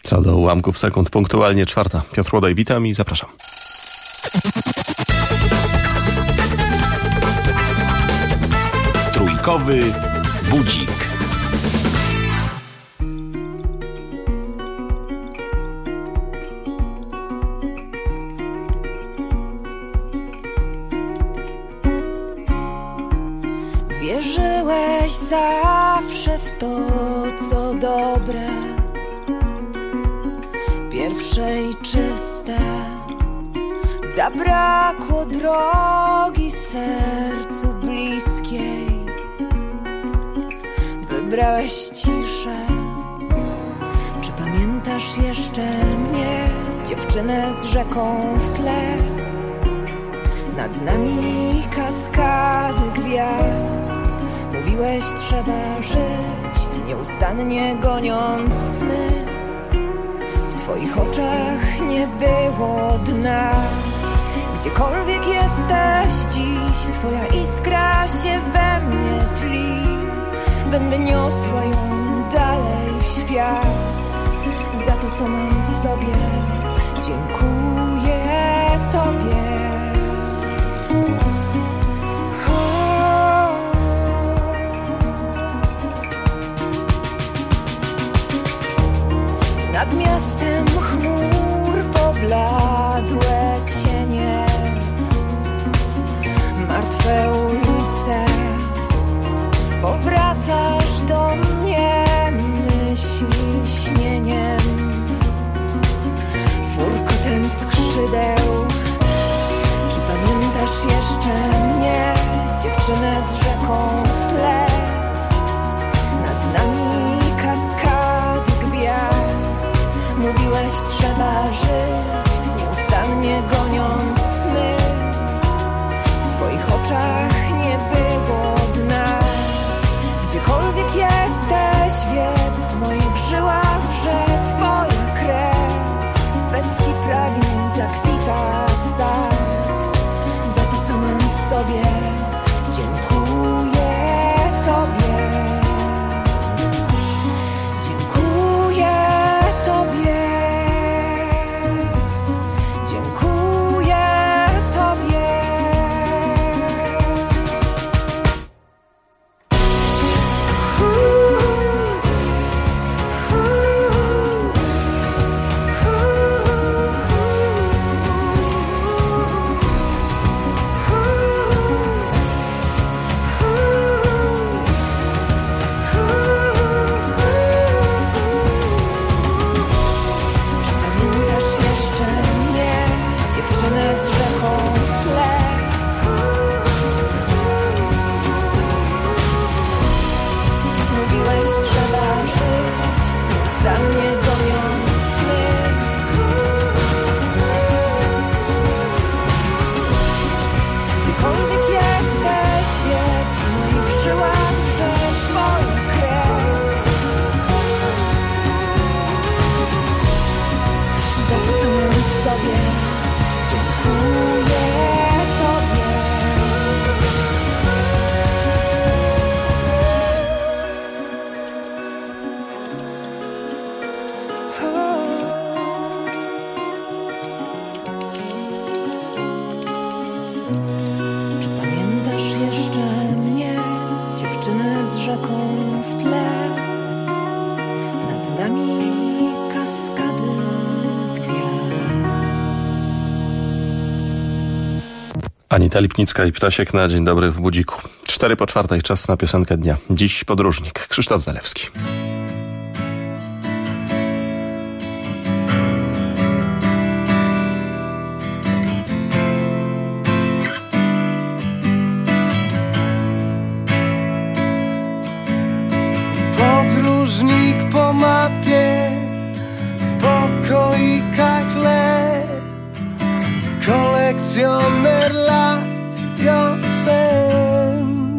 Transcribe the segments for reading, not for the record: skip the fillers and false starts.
Co do ułamków sekund, punktualnie 4. Piotr Łodaj, witam i zapraszam. Trójkowy budzik. Wierzyłeś zawsze w to, co dobre, pierwsze i czyste. Zabrakło drogi sercu bliskiej. Wybrałeś ciszę. Czy pamiętasz jeszcze mnie, dziewczynę z rzeką w tle? Nad nami kaskady gwiazd. Mówiłeś, trzeba żyć, nieustannie goniąc sny. W twoich oczach nie było dna. Gdziekolwiek jesteś dziś, twoja iskra się we mnie tli. Będę niosła ją dalej w świat. Za to, co mam w sobie, dziękuję tobie. Nad miastem chmur pobladłe cienie, martwe ulice. Powracasz do mnie myśli śnieniem, furkotem skrzydeł. Czy pamiętasz jeszcze mnie, dziewczynę z rzeką w tle? Nad nami kaskady gwiazd. Mówiłeś, trzeba żyć, nieustannie goniąc sny. W twoich oczach nie było dna. Gdziekolwiek jesteś, wiedz, w moich żyłach wrze twoja krew. Z pestki pragnień zakwita sad. Za to, co mam w sobie, dziękuję tobie. Dziękuję tobie. Dziękuję tobie. Anita Lipnicka i Ptasiek na Dzień Dobry w Budziku. 3:04, czas na piosenkę dnia. Dziś podróżnik, Krzysztof Zalewski. Podróżnik po mapie, w pokoikach lew, kolekcjoner lat i wiosen,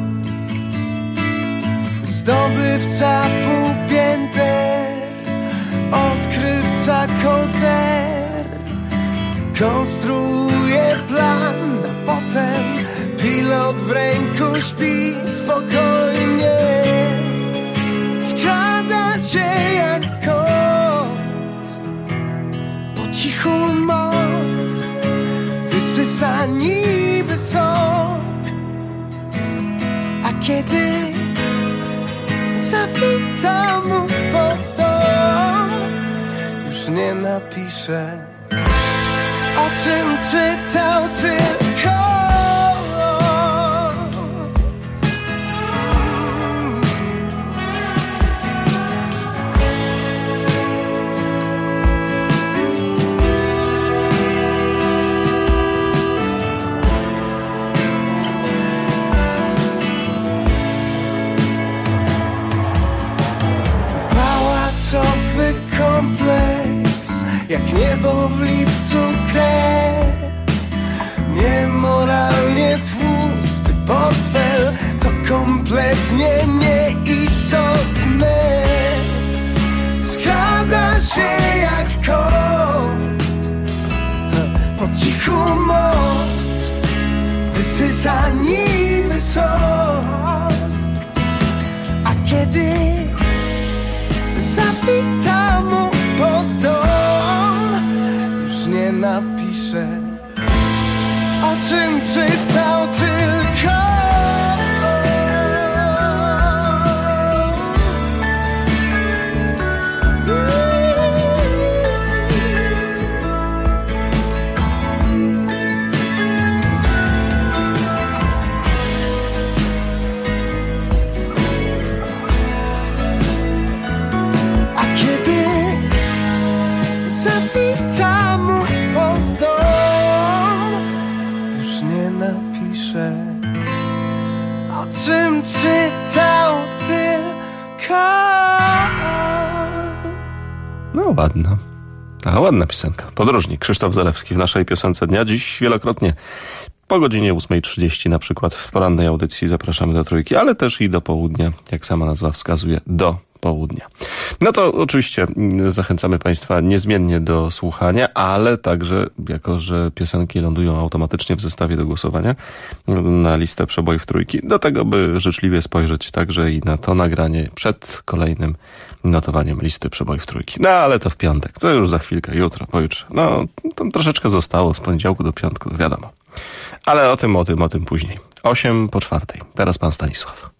zdobywca półpięter, odkrywca koder, konstruuje plan, a potem pilot w ręku śpi spokojnie. Skrada się jak koń cichu moc wysysa niby sok, a kiedy zawita mu pod dom, już nie napisze, o czym czytał tylko. Pałacowy kompleks, jak niebo w lipcu krew. Niemoralnie tłusty portfel, to kompletnie nieistotne. Skrada się jak kot, po cichu moc wysysa niby sok, a kiedy zawita mu pod dom, już nie napisze, o czym czytał tylko. A kiedy zawita mu pod dom, już nie napisze, o czym czytał tylko. No ładna. A ładna piosenka. Podróżnik Krzysztof Zalewski w naszej piosence dnia. Dziś wielokrotnie po godzinie 8:30 na przykład w porannej audycji zapraszamy do Trójki, ale też i do południa, jak sama nazwa wskazuje, do południa. No to oczywiście zachęcamy Państwa niezmiennie do słuchania, ale także, jako że piosenki lądują automatycznie w zestawie do głosowania na listę przebojów Trójki, do tego, by życzliwie spojrzeć także i na to nagranie przed kolejnym notowaniem listy przebojów Trójki. No ale to w piątek, to już za chwilkę, jutro, pojutrze. No, tam troszeczkę zostało z poniedziałku do piątku, wiadomo. Ale o tym później. 3:08. Teraz pan Stanisław.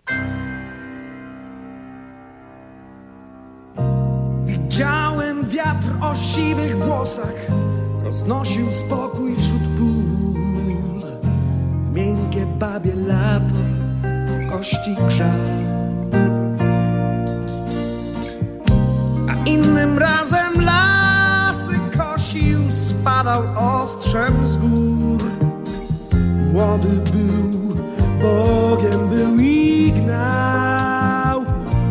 Widziałem wiatr o siwych włosach, roznosił spokój wśród pól. W miękkie babie lato kości grzał, a innym razem lasy kosił, spadał ostrzem z gór. Młody był, Bogiem był i gnał,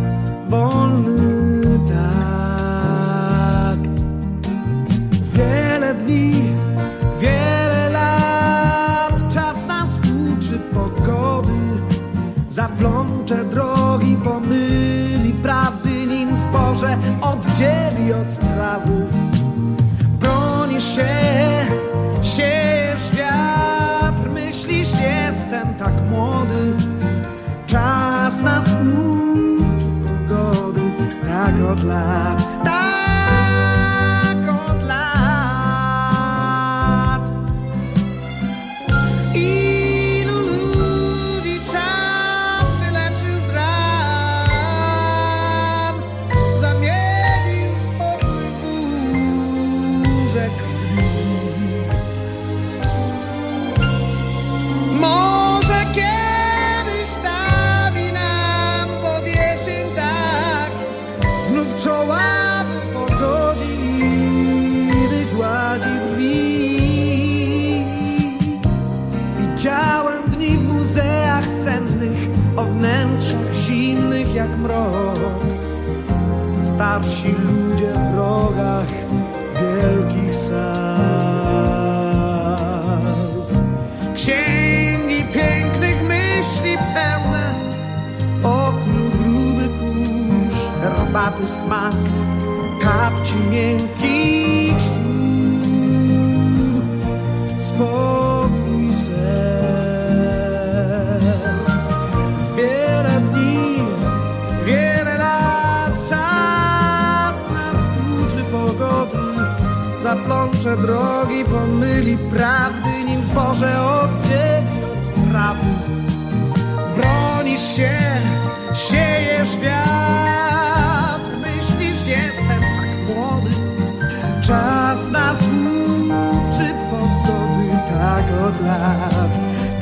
wolny tak. Wiele dni, wiele lat, czas nas uczy pogody, zaplącze drogi, pomyli prawdy, nim zboże oddzieli od trawy. Broni się, siejesz wiatr, myślisz, jestem tak młody. Czas nas uczy pogody, tak od lat, tak od lat. Ilu ludzi czas wyleczył z ran, zamienił spokój w burzę krwi. Może kiedyś stawi nam pod jesień tak, znów czoła pogodzi i wygładzi brwi. Widziałem dni w muzeach sennych, o wnętrzach zimnych jak mrok. Starsi ludzie w rogach wielkich sal. Księgi pięknych myśli pełne, oknu gruby kurz, herbaty smak, kapci miękkich szur, spokój serc. Wiele dni, wiele lat, czas nas uczy pogody, zaplącze drogi, pomyli prawdy, nim zboże odbiegnie od prawy. Bronisz się, siejesz wiatr, myślisz, jestem tak młody. Czas nas uczy pogody, tak od lat.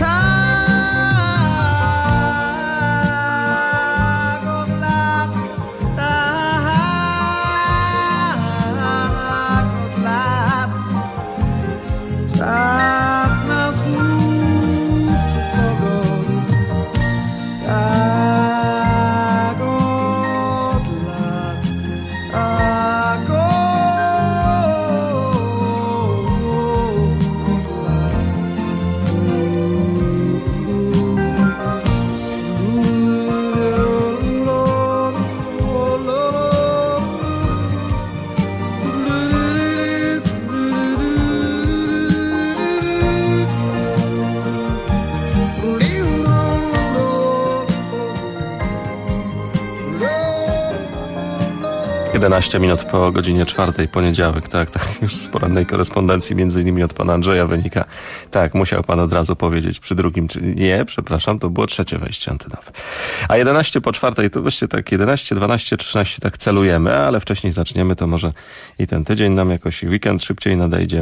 Minut po godzinie 4, poniedziałek, tak, już z porannej korespondencji między innymi od pana Andrzeja wynika. Tak, musiał pan od razu powiedzieć przy drugim, nie, przepraszam, to było trzecie wejście antynowe. A 11 po 4 to właściwie tak 11, 12, 13 tak celujemy, ale wcześniej zaczniemy, to może i ten tydzień nam jakoś weekend szybciej nadejdzie.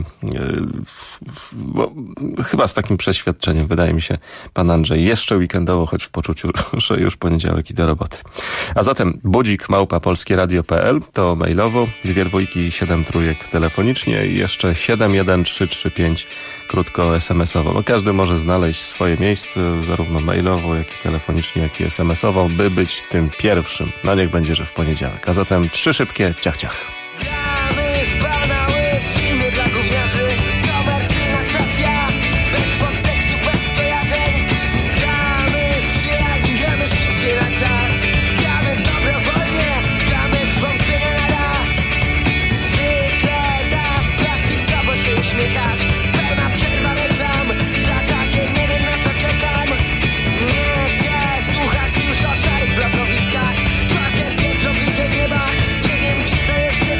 Bo chyba z takim przeświadczeniem, wydaje mi się, pan Andrzej, jeszcze weekendowo, choć w poczuciu, że już poniedziałek i do roboty. A zatem budzik @polskieradio.pl to mailowo, 2 2 i 7 3 telefonicznie i jeszcze 71335 krótko SMS-owo. No każdy może znaleźć swoje miejsce, zarówno mailowo, jak i telefonicznie, jak i SMS-owo, by być tym pierwszym. No niech będzie, że w poniedziałek. A zatem 3 szybkie ciach ciach. Gramy w banały, filmy dla gówniarzy, komercyjna stacja, bez podtekstów, bez skojarzeń. Gramy w przyjaźń, gramy szybciej na czas, gramy dobrowolnie, gramy w zwątpienie na raz. Zwykle tak plastikowo się uśmiechasz, pełna przerwa reklam, w zasadzie nie wiem na co czekam. Nie chcę słuchać już o szarych blokowiskach, 4. piętro bliżej nieba, nie wiem czy to jeszcze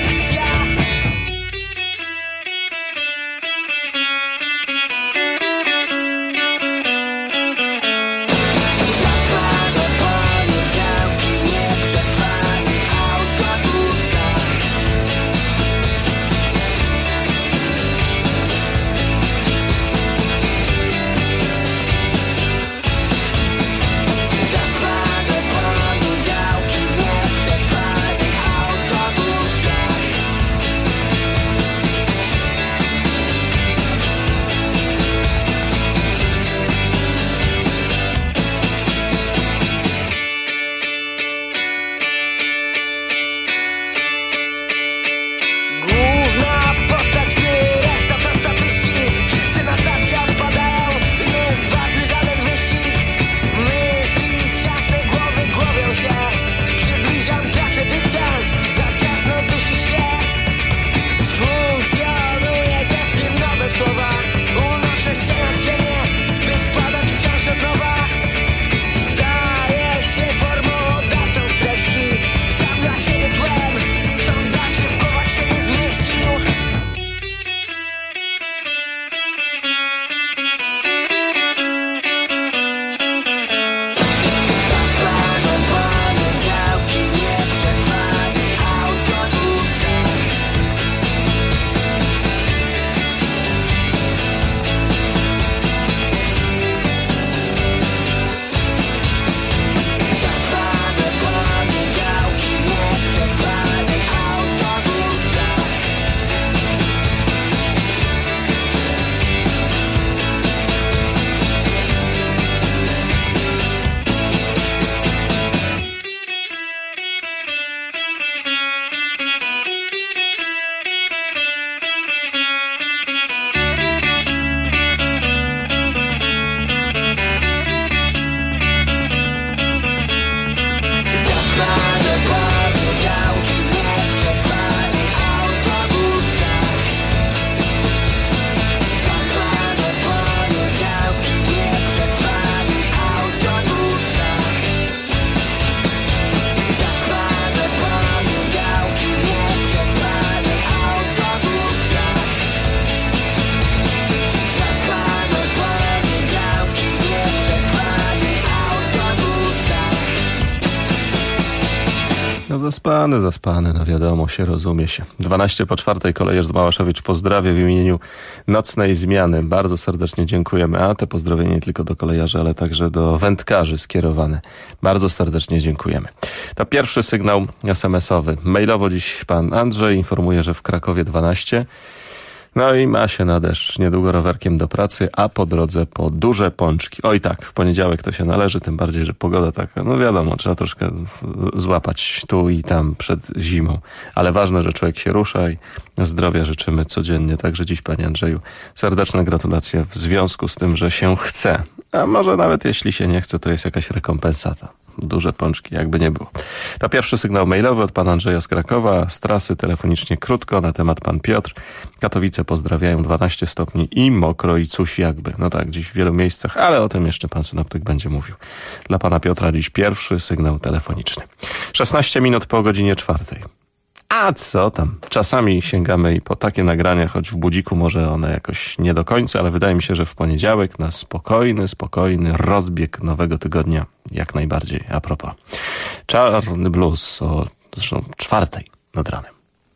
zaspany, no wiadomo, rozumie się. 4:12 kolejarz z Małaszewicz pozdrawia w imieniu Nocnej Zmiany. Bardzo serdecznie dziękujemy. A te pozdrowienie nie tylko do kolejarzy, ale także do wędkarzy skierowane. Bardzo serdecznie dziękujemy. To pierwszy sygnał SMS-owy. Mailowo dziś pan Andrzej informuje, że w Krakowie 12. No i ma się na deszcz. Niedługo rowerkiem do pracy, a po drodze po duże pączki. Oj tak, w poniedziałek to się należy, tym bardziej, że pogoda taka, no wiadomo, trzeba troszkę złapać tu i tam przed zimą. Ale ważne, że człowiek się rusza i zdrowia życzymy codziennie. Także dziś, panie Andrzeju, serdeczne gratulacje w związku z tym, że się chce. A może nawet jeśli się nie chce, to jest jakaś rekompensata. Duże pączki, jakby nie było. To pierwszy sygnał mailowy od pana Andrzeja z Krakowa. Z trasy telefonicznie krótko na temat pan Piotr. Katowice pozdrawiają, 12 stopni i mokro i coś jakby. No tak, dziś w wielu miejscach, ale o tym jeszcze pan synoptyk będzie mówił. Dla pana Piotra dziś pierwszy sygnał telefoniczny. 16 minut po godzinie 4. A co tam? Czasami sięgamy i po takie nagrania, choć w budziku może one jakoś nie do końca, ale wydaje mi się, że w poniedziałek na spokojny rozbieg nowego tygodnia jak najbardziej. A propos. Czarny blues o zresztą 4 nad ranem.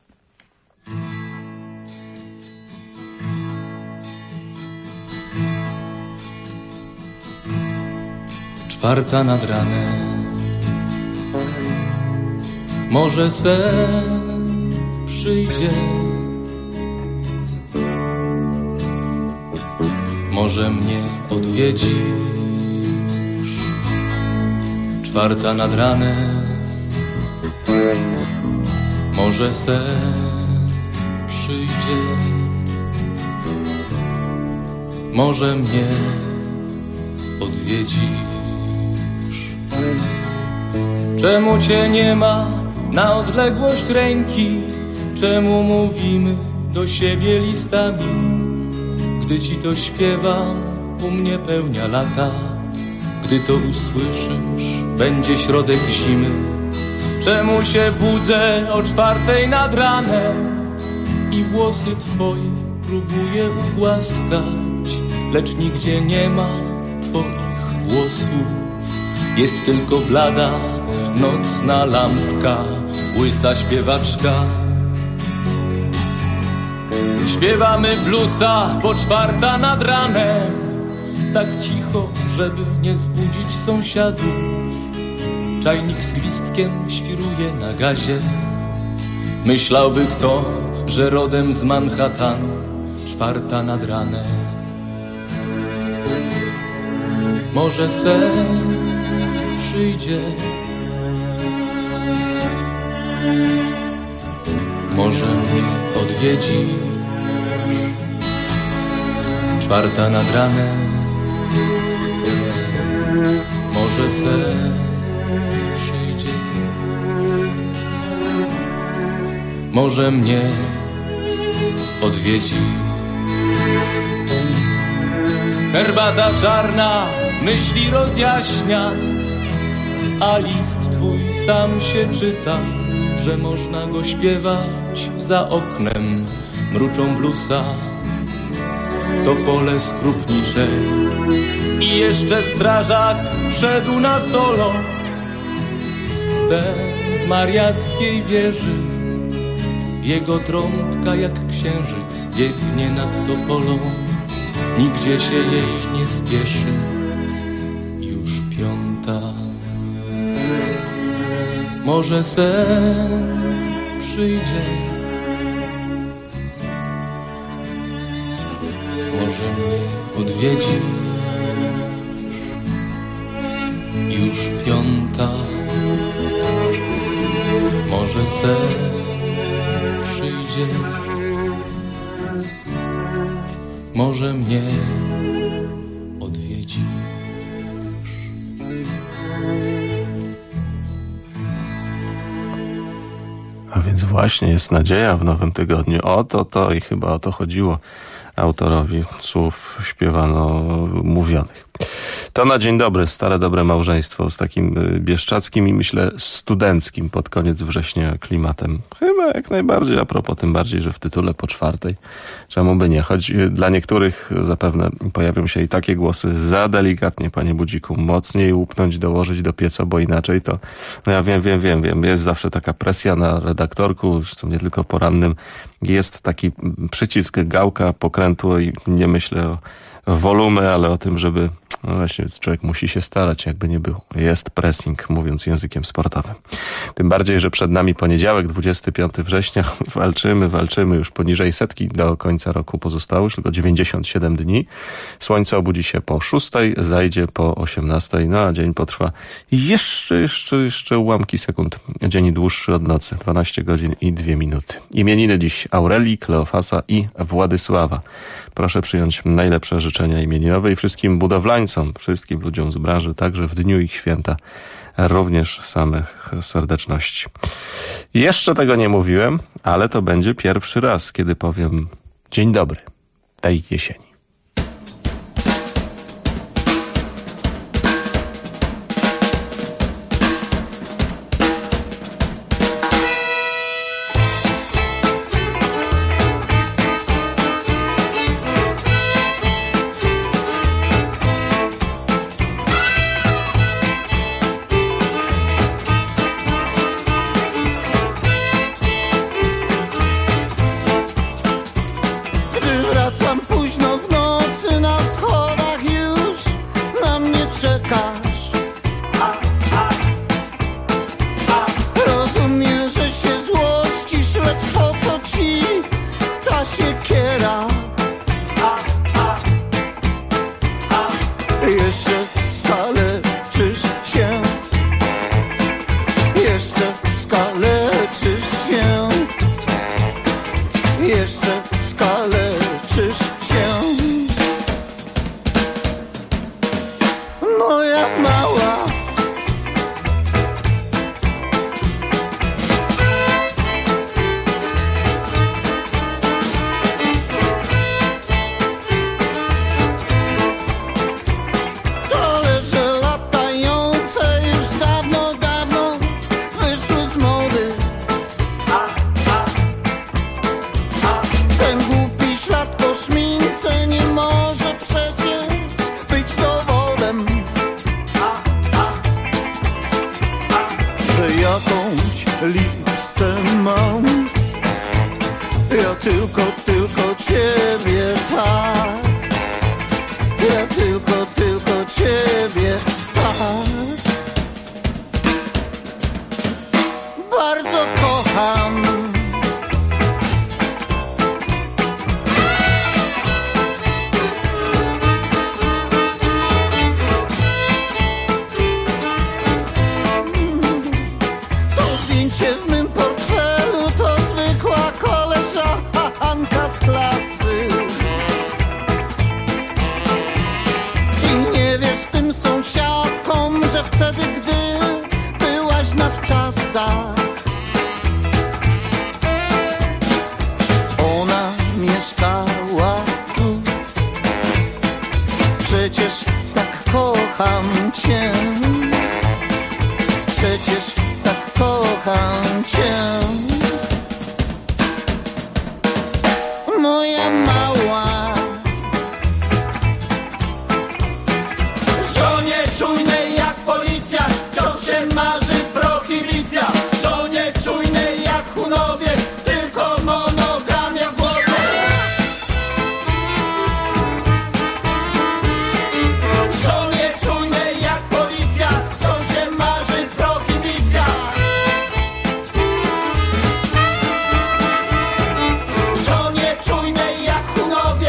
Czwarta nad ranem. Może sen przyjdzie, może mnie odwiedzisz. Czwarta nad ranem. Może sen przyjdzie, może mnie odwiedzisz. Czemu cię nie ma na odległość ręki? Czemu mówimy do siebie listami? Gdy ci to śpiewam, u mnie pełnia lata. Gdy to usłyszysz, będzie środek zimy. Czemu się budzę o 4 nad ranem i włosy twoje próbuję ugłaskać, lecz nigdzie nie ma twoich włosów. Jest tylko blada, nocna lampka, łysa śpiewaczka. Śpiewamy bluesa po 4 nad ranem, tak cicho, żeby nie zbudzić sąsiadów. Czajnik z gwizdkiem świruje na gazie. Myślałby kto, że rodem z Manhattanu. 4 nad ranem. Może sen przyjdzie, może mnie odwiedzisz. 4 nad ranem. Może sen przyjdzie, może mnie odwiedzisz. Herbata czarna myśli rozjaśnia, a list twój sam się czyta, że można go śpiewać za oknem. Mruczą bluesa to pole skrupnicze i jeszcze strażak wszedł na solo. Ten z mariackiej wieży, jego trąbka jak księżyc biegnie nad topolą. Nigdzie się jej nie spieszy, już 5. Może sen przyjdzie, może mnie odwiedzisz. Już 5. Może sen przyjdzie, może mnie odwiedzisz. A więc właśnie jest nadzieja w nowym tygodniu. O to i chyba o to chodziło. autorowi słów śpiewano mówionych. To na dzień dobry, stare dobre małżeństwo z takim bieszczackim i myślę studenckim pod koniec września klimatem. Chyba jak najbardziej, a propos tym bardziej, że w tytule po czwartej. Czemu by nie? Choć dla niektórych zapewne pojawią się i takie głosy: za delikatnie, panie Budziku, mocniej łupnąć, dołożyć do pieca, bo inaczej to... No ja wiem. Jest zawsze taka presja na redaktorku, zresztą nie tylko porannym. Jest taki przycisk, gałka pokrętło i nie myślę o wolumy, ale o tym, żeby... No właśnie, człowiek musi się starać, jakby nie było. Jest pressing, mówiąc językiem sportowym. Tym bardziej, że przed nami poniedziałek, 25 września. Walczymy już poniżej 100 do końca roku pozostało, już tylko 97 dni. Słońce obudzi się po 6, zajdzie po 18, no a dzień potrwa jeszcze ułamki sekund. Dzień dłuższy od nocy, 12 godzin i 2 minuty. Imieniny dziś Aurelii, Kleofasa i Władysława. Proszę przyjąć najlepsze życzenia imieninowe i wszystkim budowlańcom, wszystkim ludziom z branży, także w dniu ich święta, również samych serdeczności. Jeszcze tego nie mówiłem, ale to będzie pierwszy raz, kiedy powiem dzień dobry tej jesieni. Żonie czujnej jak Hunowie.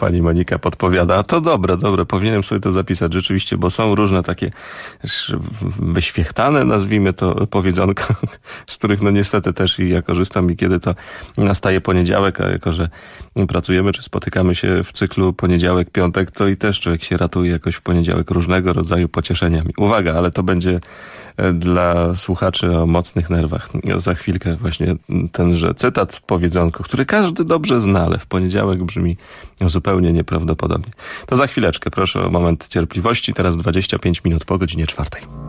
Pani Monika podpowiada. A to dobre, powinienem sobie to zapisać rzeczywiście, bo są różne takie wyświechtane, nazwijmy to, powiedzonka, z których no niestety też i ja korzystam i kiedy to nastaje poniedziałek, a jako, że pracujemy czy spotykamy się w cyklu poniedziałek, piątek, to i też człowiek się ratuje jakoś w poniedziałek różnego rodzaju pocieszeniami. Uwaga, ale to będzie dla słuchaczy o mocnych nerwach. Za chwilkę właśnie tenże cytat, powiedzonko, który każdy dobrze zna, ale w poniedziałek brzmi zupełnie nieprawdopodobnie. To za chwileczkę, proszę o moment cierpliwości. Teraz 25 minut po godzinie 4.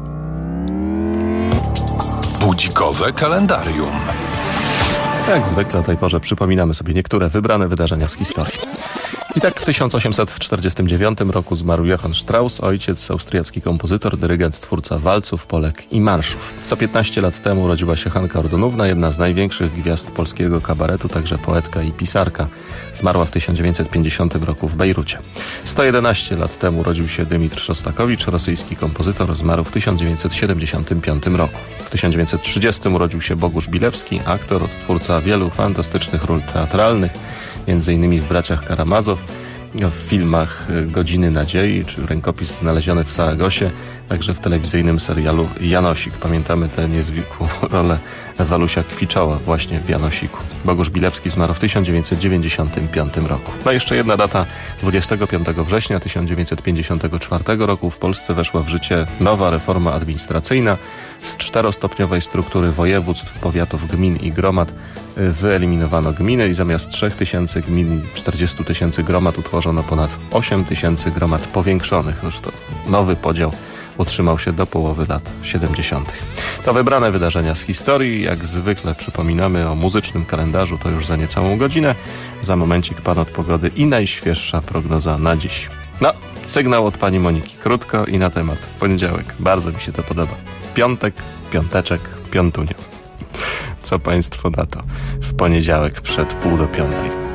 Budzikowe kalendarium. Jak zwykle o tej porze przypominamy sobie niektóre wybrane wydarzenia z historii. I tak w 1849 roku zmarł Johann Strauss, ojciec, austriacki kompozytor, dyrygent, twórca walców, polek i marszów. 115 lat temu urodziła się Hanka Ordonówna, jedna z największych gwiazd polskiego kabaretu, także poetka i pisarka. Zmarła w 1950 roku w Bejrucie. 111 lat temu urodził się Dymitr Szostakowicz, rosyjski kompozytor, zmarł w 1975 roku. W 1930 urodził się Bogusz Bilewski, aktor, twórca wielu fantastycznych ról teatralnych, między innymi w Braciach Karamazow, w filmach Godziny Nadziei czy Rękopis znaleziony w Saragosie, także w telewizyjnym serialu Janosik. Pamiętamy tę niezwykłą rolę Walusia Kwiczoła właśnie w Janosiku. Bogusz Bilewski zmarł w 1995 roku. No jeszcze jedna data, 25 września 1954 roku w Polsce weszła w życie nowa reforma administracyjna. Z 4-stopniowej struktury województw, powiatów, gmin i gromad wyeliminowano gminy i zamiast 3000 gmin i 40 000 gromad utworzono ponad 8000 gromad powiększonych. Zresztą nowy podział utrzymał się do połowy lat 70. To wybrane wydarzenia z historii. Jak zwykle przypominamy o muzycznym kalendarzu, to już za niecałą godzinę. Za momencik pan od pogody i najświeższa prognoza na dziś. No, sygnał od pani Moniki. Krótko i na temat. W poniedziałek. Bardzo mi się to podoba. Piątek, piąteczek, piątunio. Co państwo na to? W poniedziałek przed 4:30.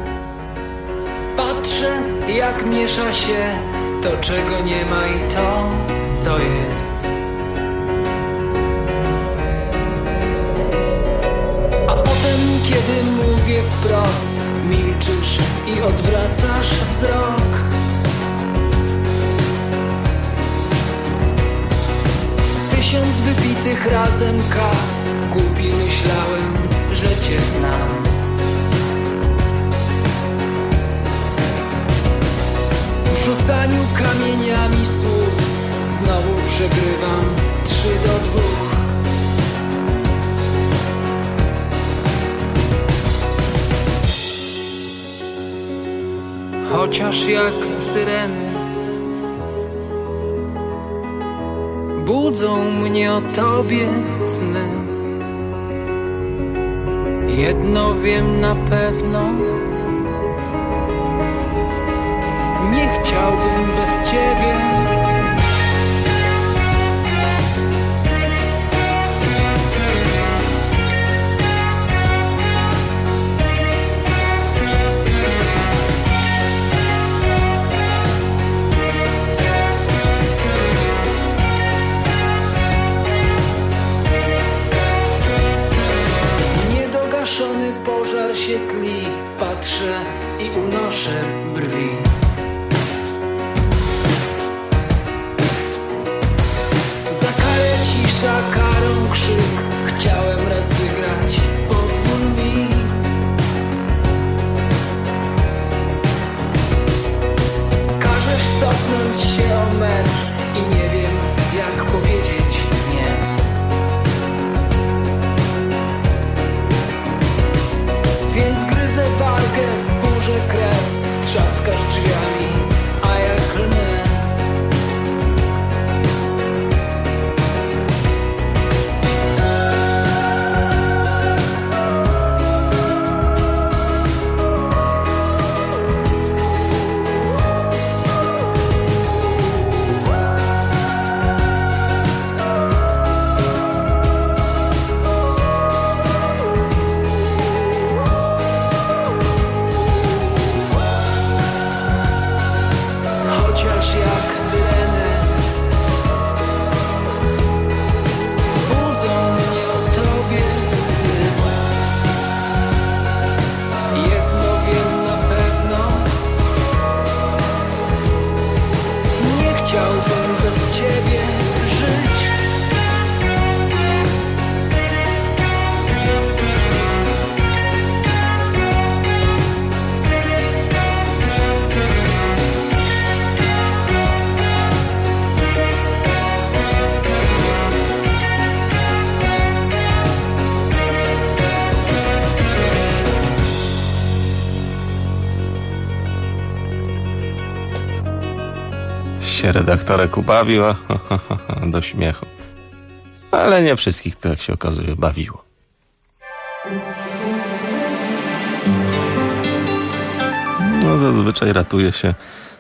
Patrzę, jak miesza się to, czego nie ma i to, co jest. A potem, kiedy mówię wprost, milczysz i odwracasz wzrok. Tysiąc wypitych razem kaw, głupi myślałem, że cię znam. W rzucaniu kamieniami słów znowu przegrywam 3-2. Chociaż jak syreny budzą mnie o tobie sny. Jedno wiem na pewno, nie chciałbym bez ciebie. Niedogaszony pożar się tli, patrzę i unoszę brwi. Cisza, karą krzyk, chciałem raz wygrać, pozwól mi. Każesz cofnąć się o metr i nie wiem, jak powiedzieć nie. Więc gryzę wargę, burzę krew, trzaskasz drzwiami, a ja klnę. się redaktorek ubawił, do śmiechu. Ale nie wszystkich to, jak się okazuje, bawiło. No zazwyczaj ratuje się,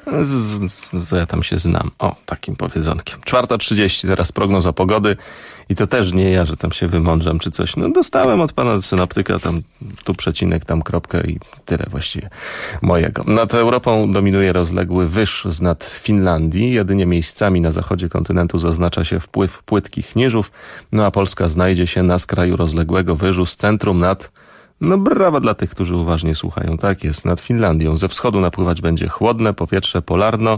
ja tam się znam, takim powiedzonkiem. 4:30, teraz prognoza pogody i to też nie ja, że tam się wymądrzam czy coś. No dostałem od pana synoptyka tam tu przecinek, tam kropkę i tyle właściwie mojego. Nad Europą dominuje rozległy wyż z nad Finlandii. Jedynie miejscami na zachodzie kontynentu zaznacza się wpływ płytkich niżów, no a Polska znajdzie się na skraju rozległego wyżu z centrum nad... No brawa dla tych, którzy uważnie słuchają. Tak jest, nad Finlandią. Ze wschodu napływać będzie chłodne powietrze polarno...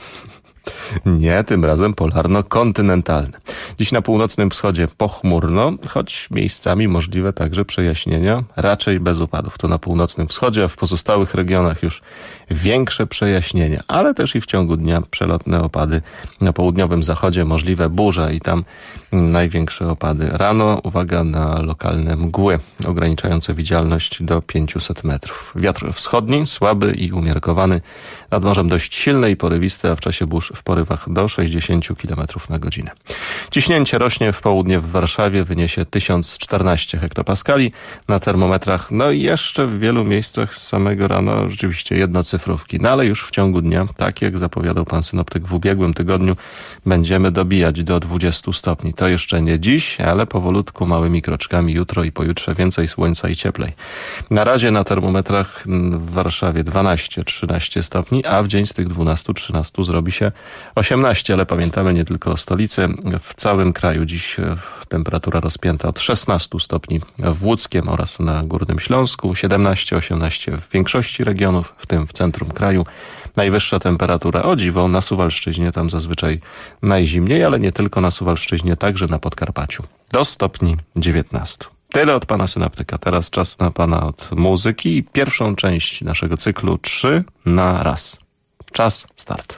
Nie, tym razem polarno-kontynentalne. Dziś na północnym wschodzie pochmurno, choć miejscami możliwe także przejaśnienia, raczej bez opadów. To na północnym wschodzie, a w pozostałych regionach już większe przejaśnienia, ale też i w ciągu dnia przelotne opady. Na południowym zachodzie możliwe burze i tam największe opady. Rano uwaga na lokalne mgły, ograniczające widzialność do 500 metrów. Wiatr wschodni, słaby i umiarkowany, nad morzem dość silny i porywisty, a w czasie burz w porywach do 60 km na godzinę. Ciśnięcie rośnie w południe w Warszawie, wyniesie 1014 hektopaskali na termometrach. No i jeszcze w wielu miejscach z samego rana rzeczywiście jednocyfrówki. No ale już w ciągu dnia, tak jak zapowiadał pan synoptyk w ubiegłym tygodniu, będziemy dobijać do 20 stopni. To jeszcze nie dziś, ale powolutku, małymi kroczkami jutro i pojutrze więcej słońca i cieplej. Na razie na termometrach w Warszawie 12-13 stopni, a w dzień z tych 12-13 zrobi się 18, ale pamiętamy nie tylko o stolicy. W całym kraju dziś temperatura rozpięta od 16 stopni w Łódzkiem oraz na Górnym Śląsku, 17-18 w większości regionów, w tym w centrum kraju. Najwyższa temperatura, o dziwo, na Suwalszczyźnie, tam zazwyczaj najzimniej, ale nie tylko na Suwalszczyźnie, także na Podkarpaciu. Do stopni 19. Tyle od pana synoptyka. Teraz czas na pana od muzyki i pierwszą część naszego cyklu 3 na raz. Czas, start.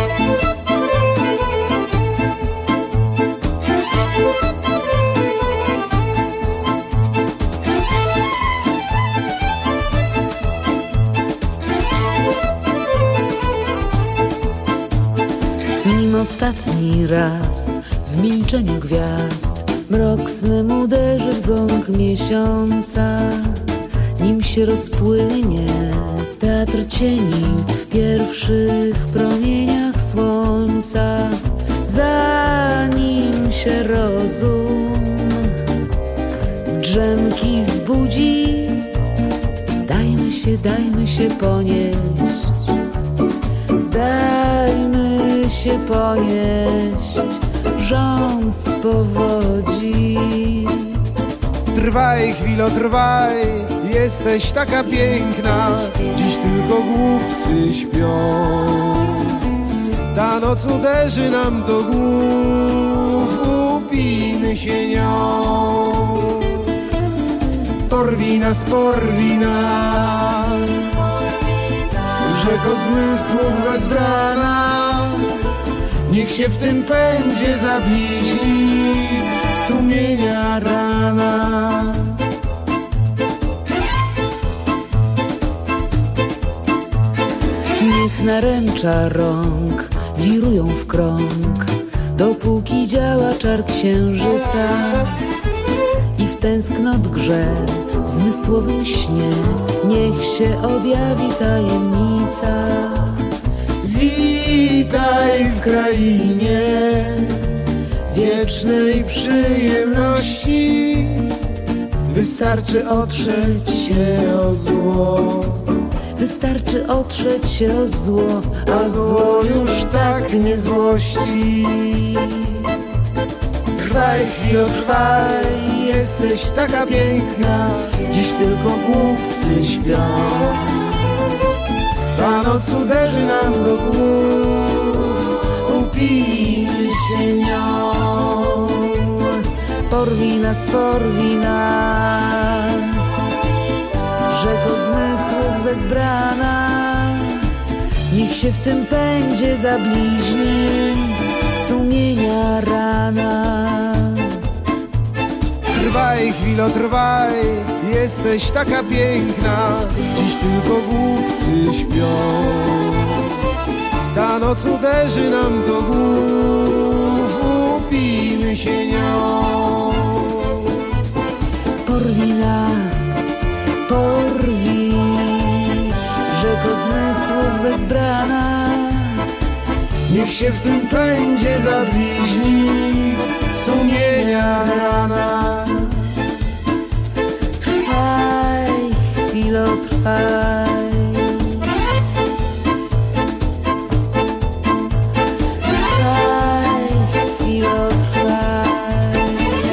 Nim ostatni raz w milczeniu gwiazd mrok snem uderzy w gąb miesiąca, nim się rozpłynie teatr cieni w pierwszych promieniach słońca, zanim się rozum z drzemki zbudzi, dajmy się ponieść, dajmy się ponieść rząd z powodzi. Trwaj, chwilo, trwaj, jesteś taka piękna, dziś tylko głupcy śpią. Ta noc uderzy nam do głów, upijmy się nią. Porwij nas, rzeko zmysłów wezbrana, niech się w tym pędzie zabliźni sumienia rana. Niech naręcza rąk wirują w krąg, dopóki działa czar księżyca i w tęsknot grze w zmysłowym śnie niech się objawi tajemnica. Witaj w krainie wiecznej przyjemności, wystarczy otrzeć się o zło. Wystarczy otrzeć się o zło, a zło już tak nie złości. Trwaj, chwilo, trwaj, jesteś taka piękna, dziś tylko głupcy śpią. Ta noc uderzy nam do głów, upijmy się nią. Porwij nas, rzeko zmysłów wezbrana, niech się w tym pędzie zabliźni sumienia rana. Trwaj, chwilo, trwaj, jesteś taka piękna, dziś tylko głupcy śpią. ta noc uderzy nam do głów, upijmy się nią. Porwij nas, porwij, rzeko zmysłów wezbrana. Niech się w tym pędzie zabliźni sumienia rana. Trwaj, chwilo, trwaj. Trwaj, chwilo, trwaj.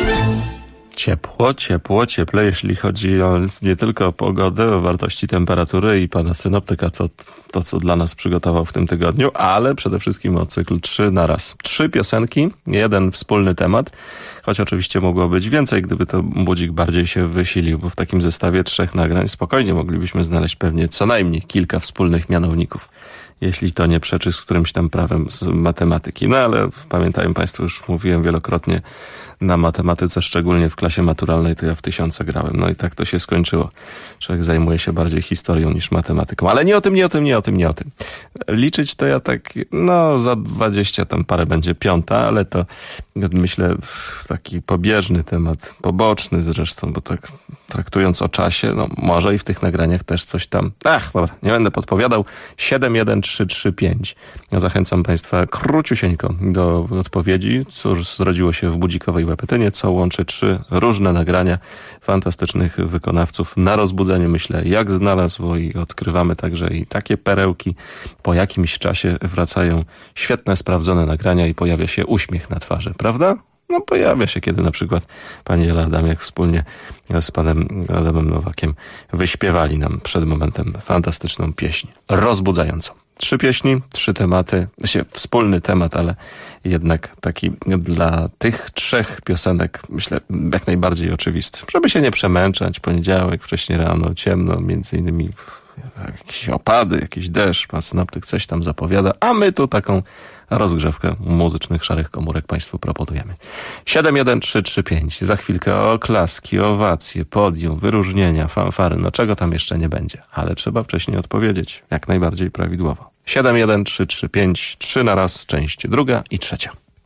Ciepło, cieple, jeśli chodzi o nie tylko o pogodę, o wartości temperatury i pana synoptyka, co dla nas przygotował w tym tygodniu, ale przede wszystkim o cykl 3 na raz. 3 piosenki, jeden wspólny temat, choć oczywiście mogło być więcej, gdyby to budzik bardziej się wysilił, bo w takim zestawie 3 nagrań spokojnie moglibyśmy znaleźć pewnie co najmniej kilka wspólnych mianowników, jeśli to nie przeczy z którymś tam prawem z matematyki. No ale pamiętają Państwo, już mówiłem wielokrotnie, na matematyce, szczególnie w klasie maturalnej, to ja w 1000 grałem. No i tak to się skończyło. Człowiek zajmuje się bardziej historią niż matematyką. Ale nie o tym. Liczyć to ja tak, za 20 tam parę będzie 5, ale to myślę taki pobieżny temat, poboczny zresztą, bo tak traktując o czasie, może i w tych nagraniach też coś tam. Dobra, nie będę podpowiadał. 71335. Ja zachęcam Państwa króciusieńko do odpowiedzi, cóż zrodziło się w budzikowej łepetynie, co łączy 3 różne nagrania fantastycznych wykonawców na rozbudzenie, myślę, jak znalazło, i odkrywamy także i takie perełki. Po jakimś czasie wracają świetne, sprawdzone nagrania i pojawia się uśmiech na twarzy, prawda? Pojawia się, kiedy na przykład pani Ela Adamiak wspólnie z panem Adamem Nowakiem wyśpiewali nam przed momentem fantastyczną pieśń rozbudzającą. 3 pieśni, 3 tematy, wspólny temat, ale jednak taki dla tych 3 piosenek, myślę, jak najbardziej oczywisty. Żeby się nie przemęczać, poniedziałek, wcześnie rano, ciemno, między innymi jakieś opady, jakiś deszcz, pan synoptyk coś tam zapowiada, a my tu taką rozgrzewkę muzycznych szarych komórek Państwu proponujemy. 71335. Za chwilkę oklaski, owacje, podium, wyróżnienia, fanfary, czego tam jeszcze nie będzie, ale trzeba wcześniej odpowiedzieć, jak najbardziej prawidłowo. 71335, 3 na raz, część 2 i 3.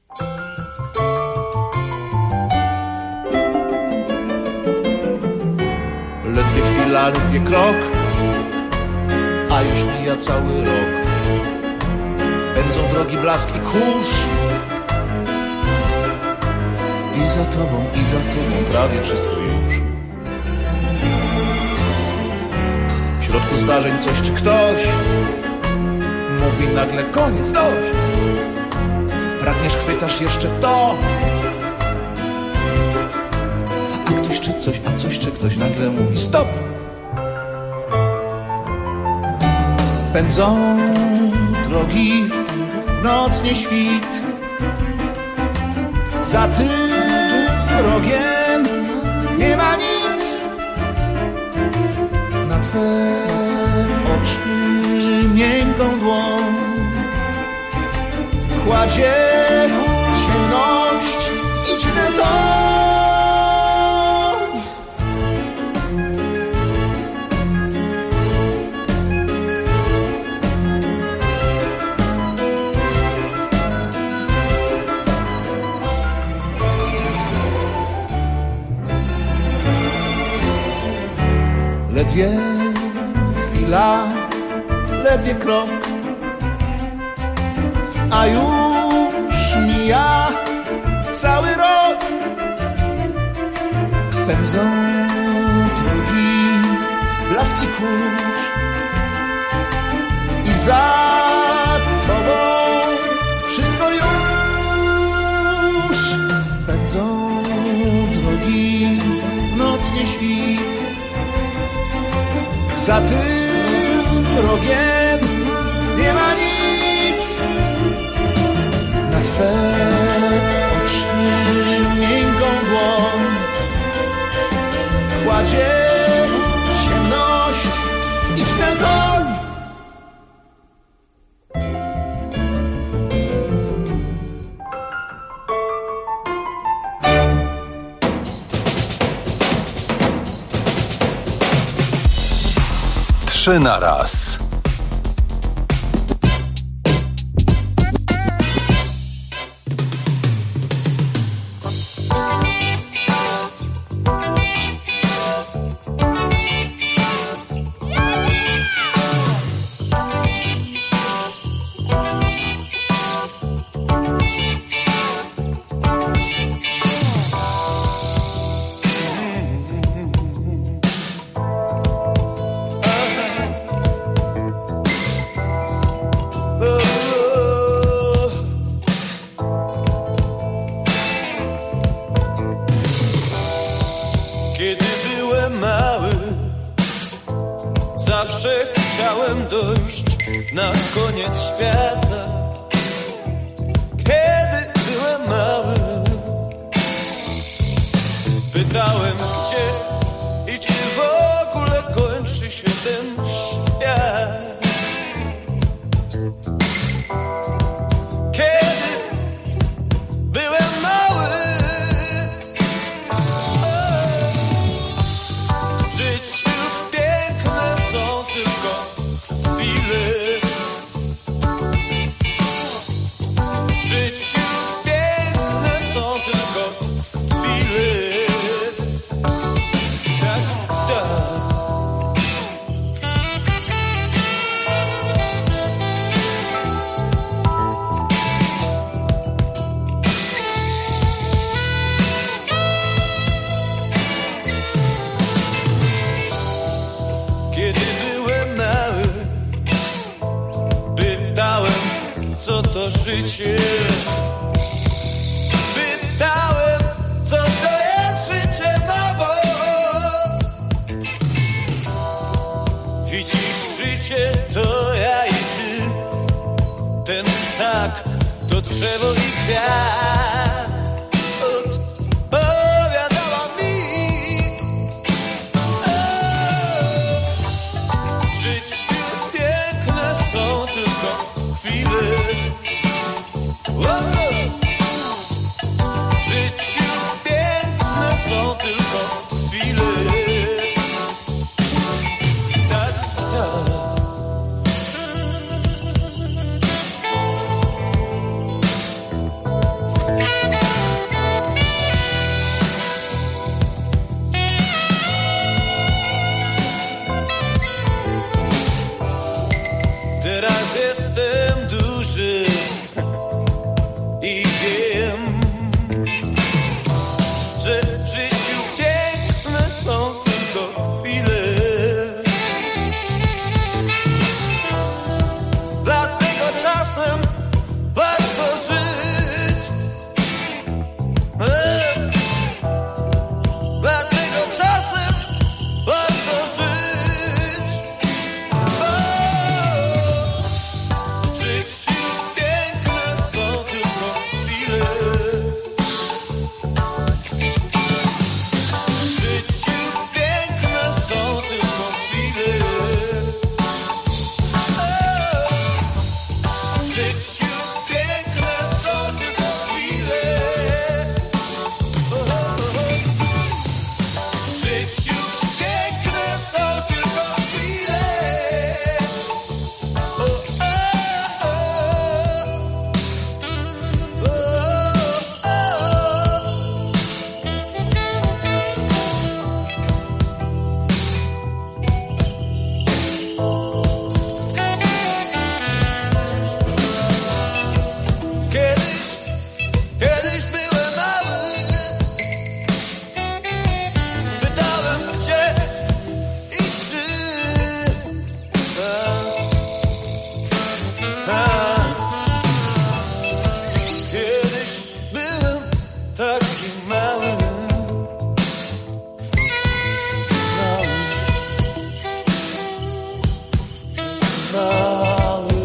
Ledwie chwila, ledwie krok, a już mija cały rok. Pędzą drogi blask i kurz, i za tobą prawie wszystko już. W środku zdarzeń coś czy ktoś mówi nagle koniec, dość. Pragniesz, chwytasz jeszcze to, a ktoś czy coś, a coś czy ktoś nagle mówi stop. Pędzą drogi, noc nie świt, za tym rogiem nie ma nic. Na twe oczy miękką dłoń kładzie ciemność, idź w ten toń. Ledwie chwila, ledwie krok, a już mija cały rok. Pędzą drogi, blask i kurz, i za tobą wszystko już. Pędzą drogi, w noc nie świt, za tym rogiem nie ma nic. Na twe oczy miękką dłoń kładzie ciemność, idź w ten toń. Trzy na raz. że chciałem dojść na koniec świata. Kiedy byłem mały, pytałem gdzie i czy w ogóle kończy się ten świat. Kiedy byłem mały, w życiu piękne są tylko chwile. W życiu piękne są tylko chwile. Tak, tak. Kiedy byłem mały, pytałem, co to życie. Pytałem, co to jest życie, mamo. Widzisz, życie to ja i ty, ten ptak to drzewo i kwiat. Odpowiadała mi, w życiu piękne są tylko chwile. W życiu piękne są tylko chwile. Tak, tak. Teraz jestem duży i wiem, że w życiu piękne są tylko chwile. Dlatego czasem warto żyć. Dlatego czasem warto żyć. W życiu piękne są tylko chwile. W życiu piękne są tylko chwile. W życiu piękne są tylko chwile. W życiu piękne są tylko chwile. Kiedyś byłem mały, pytałem gdzie i czy. Kiedyś byłem taki mały. Mały.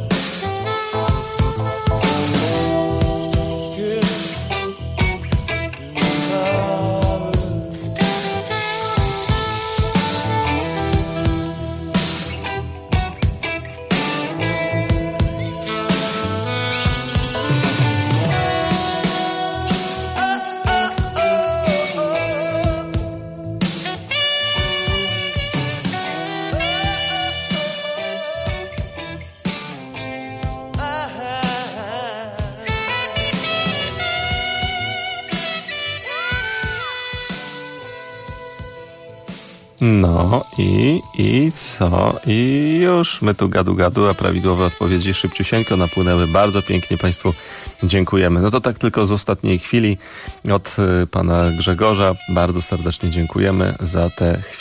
No i co? I już my tu gadu, a prawidłowe odpowiedzi szybciusieńko napłynęły. Bardzo pięknie Państwu dziękujemy. No to tak tylko z ostatniej chwili od pana Grzegorza. Bardzo serdecznie dziękujemy za tę chwilę.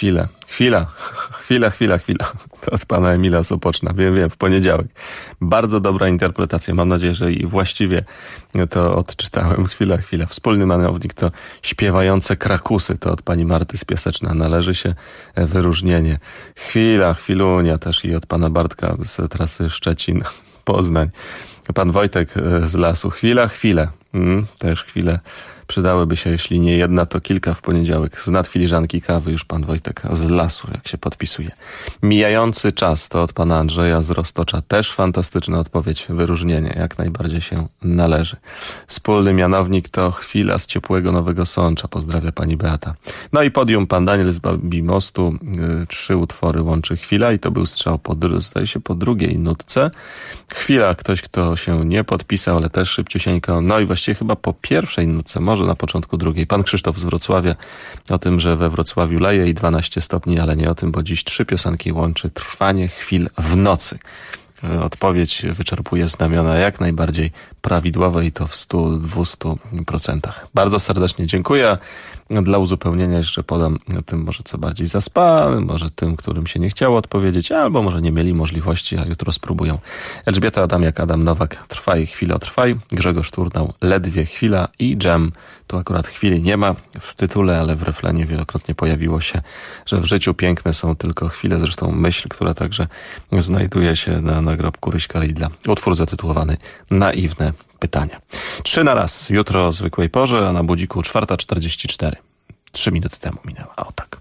Chwila. To od pana Emila z Opoczna. Wiem, w poniedziałek. Bardzo dobra interpretacja. Mam nadzieję, że i właściwie to odczytałem. Chwila. Wspólny mianownik to śpiewające krakusy. To od pani Marty z Piaseczna. Należy się wyróżnienie. Chwilunia też i od pana Bartka z trasy Szczecin-Poznań. Pan Wojtek z Lasu. Chwilę. Też chwilę. Przydałyby się, jeśli nie jedna, to kilka w poniedziałek. Z nadfiliżanki kawy już pan Wojtek z Lasu, jak się podpisuje. Mijający czas to od pana Andrzeja z Roztocza. Też fantastyczna odpowiedź, wyróżnienie, jak najbardziej się należy. Wspólny mianownik to chwila z ciepłego Nowego Sącza. Pozdrawia pani Beata. No i podium pan Daniel z Babimostu. 3 utwory łączy chwila i to był strzał zdaje się po drugiej nutce. Chwila, ktoś kto się nie podpisał, ale też szybciusieńko. No i właściwie chyba po pierwszej nutce, może na początku drugiej. Pan Krzysztof z Wrocławia o tym, że we Wrocławiu leje i 12 stopni, ale nie o tym, bo dziś 3 piosenki łączy trwanie chwil w nocy. Odpowiedź wyczerpuje znamiona jak najbardziej prawidłowe i to w 100-200%. Bardzo serdecznie dziękuję. Dla uzupełnienia jeszcze podam tym może co bardziej zaspanym, może tym, którym się nie chciało odpowiedzieć, albo może nie mieli możliwości, a jutro spróbują. Elżbieta Adamiak, Adam Nowak, Trwaj, chwila trwaj, Grzegorz Turnał, Ledwie chwila i Dżem. Tu akurat chwili nie ma w tytule, ale w refrenie wielokrotnie pojawiło się, że w życiu piękne są tylko chwile. Zresztą myśl, która także znajduje się na nagrobku Ryśka Ridla. Utwór zatytułowany Naiwne pytania. 3 na raz. Jutro o zwykłej porze, a na budziku 4:44. 3 minuty temu minęła. O tak.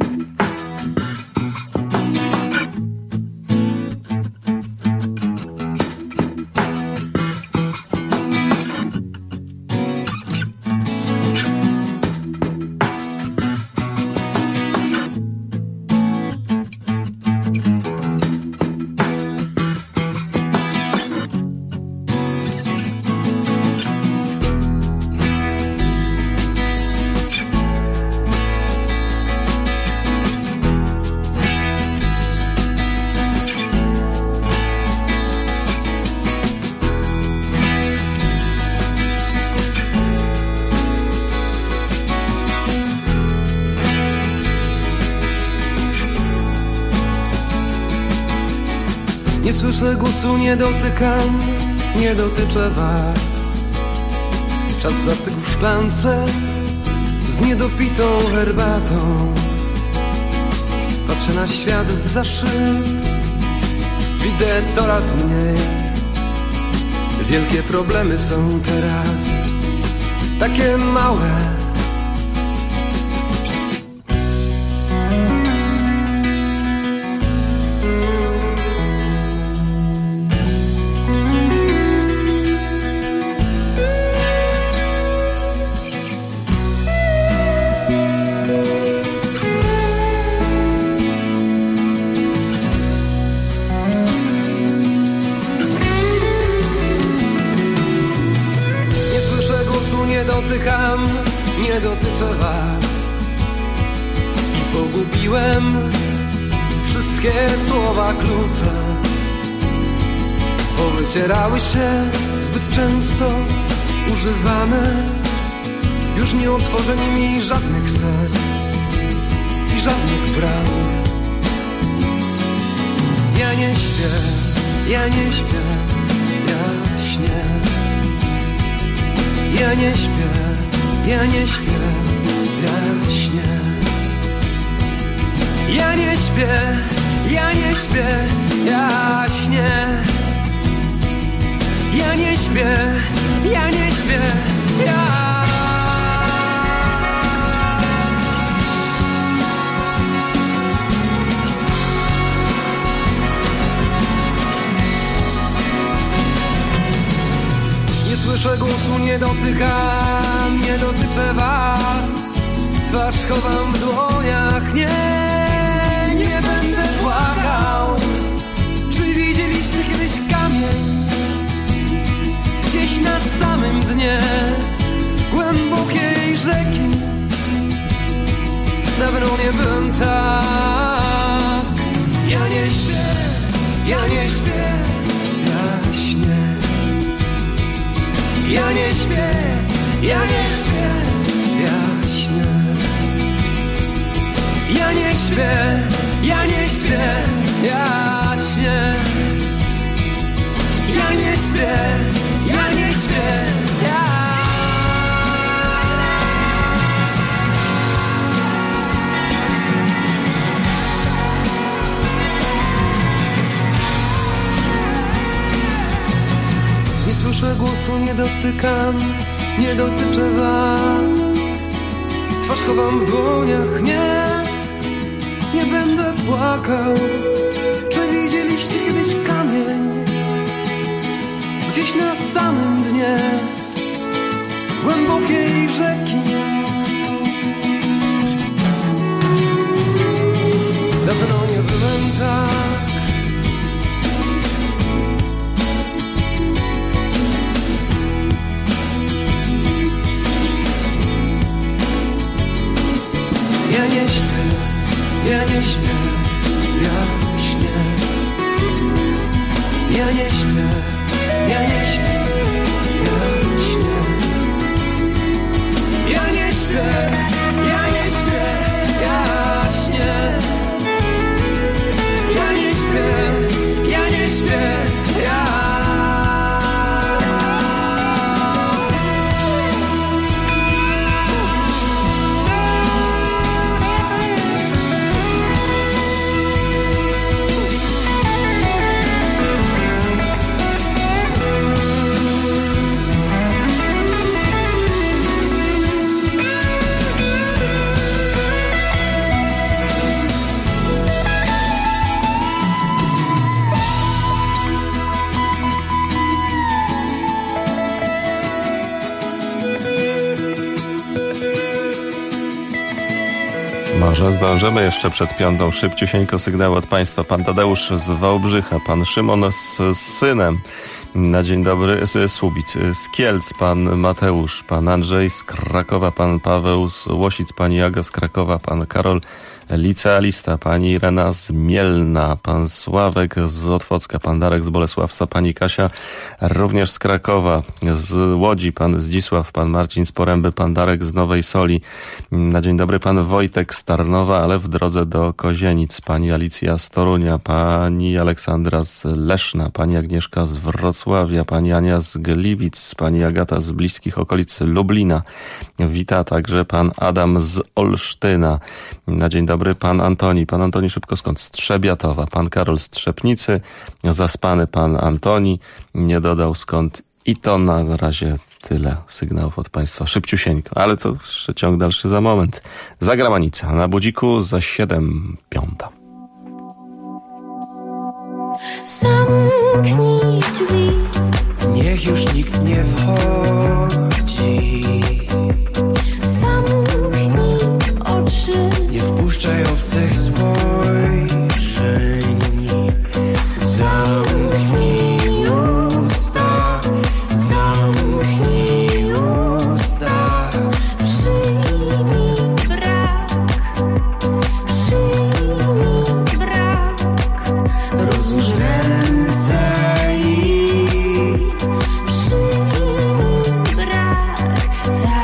Nie słyszę głosu, nie dotykam, nie dotyczę was. Czas zastygł w szklance z niedopitą herbatą. Patrzę na świat zza szyb, widzę coraz mniej. Wielkie problemy są teraz takie małe. Nie dotyczę was i pogubiłem wszystkie słowa klucze. Powycierały się zbyt często używane. Już nie otworzę nimi żadnych serc i żadnych bram. Ja nie śpię, ja nie śpię, ja śnię. Ja nie śpię, ja nie śpię, ja śnię. Ja nie śpię, ja nie śpię, ja śnię. Ja nie śpię, ja nie śpię, ja... Nie słyszę głosu, nie dotykam, nie dotyczę was. Twarz chowam w dłoniach, nie będę płakał. Czy widzieliście kiedyś kamień gdzieś na samym dnie głębokiej rzeki? Dawno nie byłem tak. Ja nie śpię, ja nie śpię, ja śnię. Ja nie śpię, ja nie śpię, ja śnię. Ja nie śpię, ja nie śpię, ja śnię. Ja nie śpię, ja nie śpię, ja. Nie słyszę głosu, nie dotykam, nie dotyczę was. Twarz chowam w dłoniach, nie będę płakał. Czy widzieliście kiedyś kamień gdzieś na samym dnie głębokiej rzeki? Dawno nie byłem tak. Ja nie śpię, ja nie śpię, ja śnię. Ja nie śpię, ja nie śpię, ja śnię. Ja nie śpię, ja nie śpię, ja śnię. Ja nie śpię, ja nie śpię, ja. Może zdążymy jeszcze przed 5. Szybciusieńko sygnał od Państwa. Pan Tadeusz z Wałbrzycha, pan Szymon z synem. Na dzień dobry z Słubic, z Kielc pan Mateusz, pan Andrzej z Krakowa, pan Paweł z Łosic, pani Aga z Krakowa, pan Karol licealista, pani Irena z Mielna, pan Sławek z Otwocka, pan Darek z Bolesławca, pani Kasia również z Krakowa, z Łodzi pan Zdzisław, pan Marcin z Poręby, pan Darek z Nowej Soli. Na dzień dobry pan Wojtek z Tarnowa, ale w drodze do Kozienic, pani Alicja z Torunia, pani Aleksandra z Leszna, pani Agnieszka z Wrocławia, pani Ania z Gliwic, pani Agata z bliskich okolic Lublina. Wita także pan Adam z Olsztyna. Na dzień dobry pan Antoni. Pan Antoni szybko skąd? Z Trzebiatowa. Pan Karol z Trzepnicy. Zaspany pan Antoni. Nie dodał skąd. I to na razie tyle sygnałów od Państwa. Szybciusieńko, ale to jeszcze ciąg dalszy za moment. Zagramanica na budziku za 7:05. Zamknij drzwi. Niech już nikt nie wchodzi. Zamknij oczy. Nie wpuszczaj obcych spojrzeń. Zamknij usta. Zamknij usta. Przyjmij brak. Przyjmij brak. Rozłóż ręce i Przyjmij brak.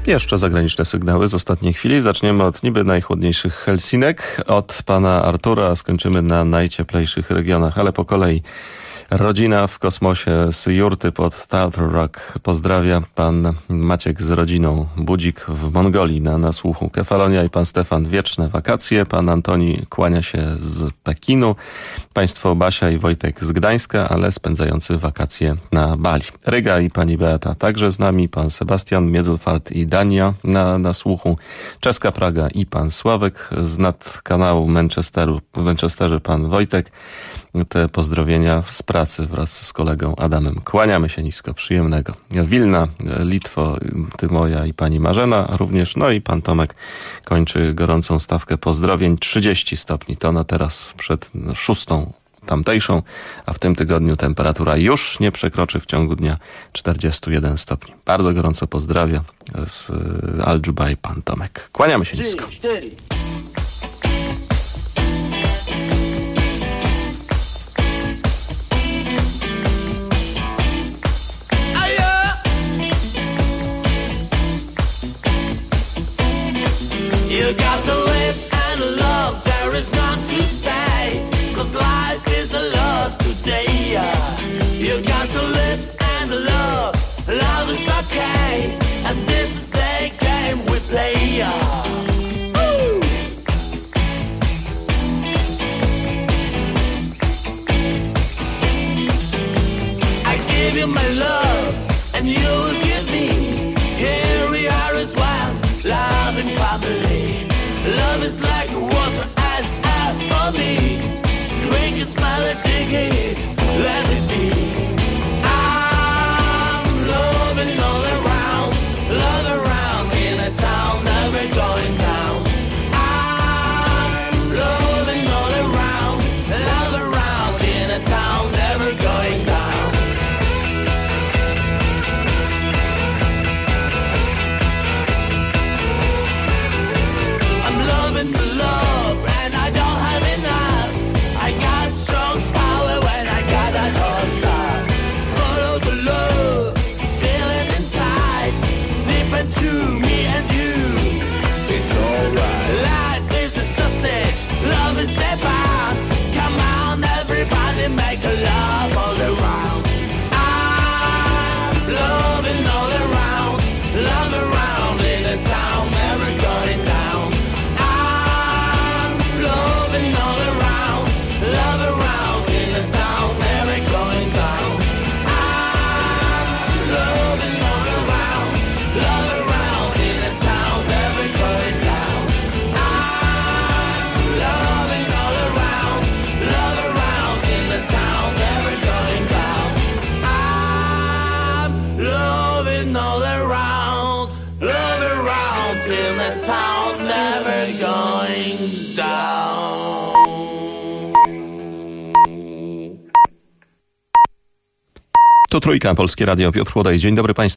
Jeszcze zagraniczne sygnały z ostatniej chwili. Zaczniemy od niby najchłodniejszych Helsinek, od pana Artura, a skończymy na najcieplejszych regionach, ale po kolei. Rodzina w kosmosie z jurty pod Turtle Rock pozdrawia pan Maciek z rodziną. Budzik w Mongolii na nasłuchu. Kefalonia i pan Stefan wieczne wakacje. Pan Antoni kłania się z Pekinu. Państwo Basia i Wojtek z Gdańska, ale spędzający wakacje na Bali. Ryga i pani Beata także z nami. Pan Sebastian, Middelfart i Dania na nasłuchu. Czeska Praga i pan Sławek. Z nadkanału w Manchesterze pan Wojtek. Te pozdrowienia z pracy wraz z kolegą Adamem. Kłaniamy się nisko, przyjemnego. Wilna, Litwo, ty moja i pani Marzena również. No i pan Tomek kończy gorącą stawkę pozdrowień. 30 stopni to na teraz przed 6 tamtejszą, a w tym tygodniu temperatura już nie przekroczy w ciągu dnia 41 stopni. Bardzo gorąco pozdrawia z Al-Dżubaj pan Tomek. Kłaniamy się nisko. 4. You got to live and love, there is none to say, 'cause life is a love today. You got to live and love, love is okay, and this is the game we play. Woo! I give you my love, and you will give me, here we are as one, love and family. Love is like water and air for me. Drink it, smell it, dig it, let it be. I'm loving all around, love around in a town, never going down. I'm loving all around, love around in a town, never going down. The love and I don't have enough. I got strong power when I got that hot stuff. Follow the love, feel it inside, deep into me and you. It's alright. Life is a sausage, love is a bar. Come on, everybody, make a love all around. I'm loving all around, love around in a town, never going down. All around, love around in the town, never going down. I'm loving all around, love around in the town, never going down. I'm loving all around, love around in the town, never going down. I'm loving all around, love around in the town, never going down. Tu Trójka, Polskie Radio, Piotr Chłodaj. Dzień dobry Państwu.